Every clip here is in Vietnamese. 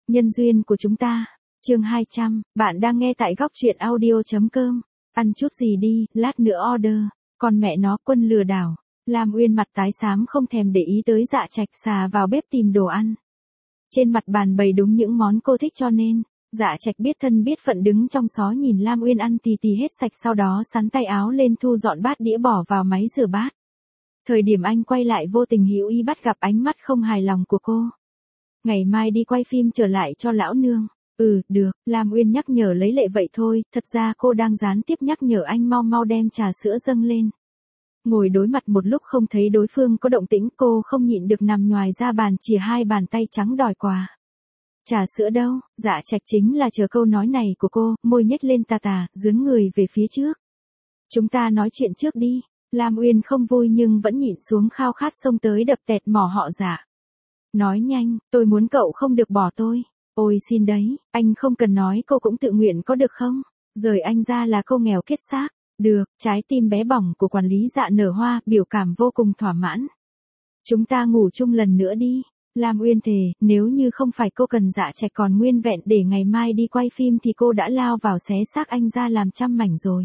Nhân duyên của chúng ta. Chương 200, bạn đang nghe tại góc truyện audio.com. Ăn chút gì đi, lát nữa order. Còn mẹ nó, quân lừa đảo. Lam Uyên mặt tái xám không thèm để ý tới Dạ Trạch, xà vào bếp tìm đồ ăn. Trên mặt bàn bày đúng những món cô thích cho nên, Dạ Trạch biết thân biết phận đứng trong xó nhìn Lam Uyên ăn tì hết sạch, sau đó sắn tay áo lên thu dọn bát đĩa bỏ vào máy rửa bát. Thời điểm anh quay lại vô tình hữu ý bắt gặp ánh mắt không hài lòng của cô. Ngày mai đi quay phim trở lại cho lão nương. Được, Lam Uyên nhắc nhở lấy lệ vậy thôi, thật ra cô đang gián tiếp nhắc nhở anh mau mau đem trà sữa dâng lên. Ngồi đối mặt một lúc không thấy đối phương có động tĩnh, cô không nhịn được nằm nhoài ra bàn chìa hai bàn tay trắng đòi quà. Trà sữa đâu? Dạ Trạch chính là chờ câu nói này của cô, môi nhếch lên tà tà, dướn người về phía trước. Chúng ta nói chuyện trước đi. Lam Uyên không vui nhưng vẫn nhịn xuống khao khát xông tới đập tẹt mỏ họ Dạ. Nói nhanh, tôi muốn cậu không được bỏ tôi. Ôi xin đấy, anh không cần nói, cô cũng tự nguyện có được không? Rời anh ra là cô nghèo kết xác. Được, trái tim bé bỏng của quản lý Dạ nở hoa, biểu cảm vô cùng thỏa mãn. Chúng ta ngủ chung lần nữa đi. Lam Uyên thề, nếu như không phải cô cần Dạ Trạch còn nguyên vẹn để ngày mai đi quay phim thì cô đã lao vào xé xác anh ra làm trăm mảnh rồi.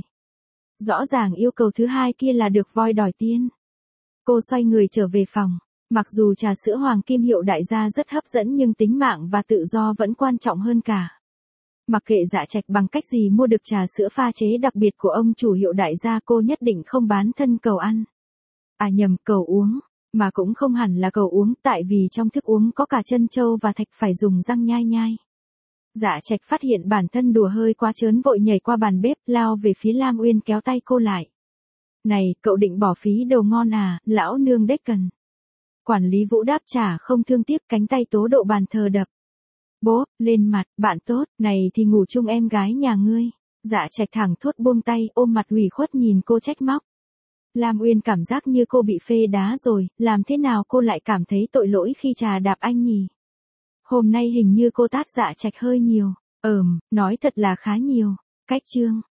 Rõ ràng yêu cầu thứ hai kia là được voi đòi tiên. Cô xoay người trở về phòng. Mặc dù trà sữa hoàng kim hiệu đại gia rất hấp dẫn nhưng tính mạng và tự do vẫn quan trọng hơn cả. Mặc kệ Dạ Trạch bằng cách gì mua được trà sữa pha chế đặc biệt của ông chủ hiệu đại gia, cô nhất định không bán thân cầu ăn. À nhầm, cầu uống. Mà cũng không hẳn là cầu uống, tại vì trong thức uống có cả trân châu và thạch, phải dùng răng nhai nhai. Dạ Trạch phát hiện bản thân đùa hơi quá trớn, vội nhảy qua bàn bếp, lao về phía Lam Uyên kéo tay cô lại. Này, cậu định bỏ phí đồ ngon à, lão nương đếch cần. Quản lý Vũ đáp trả không thương tiếc, cánh tay tố độ bàn thờ đập. Bố, lên mặt, bạn tốt, này thì ngủ chung em gái nhà ngươi. Dạ Trạch thẳng thốt buông tay, ôm mặt ủy khuất nhìn cô trách móc. Lam Uyên cảm giác như cô bị phê đá rồi, làm thế nào cô lại cảm thấy tội lỗi khi trà đạp anh nhỉ? Hôm nay hình như cô tát Dạ Trạch hơi nhiều. Nói thật là khá nhiều. Cách chương.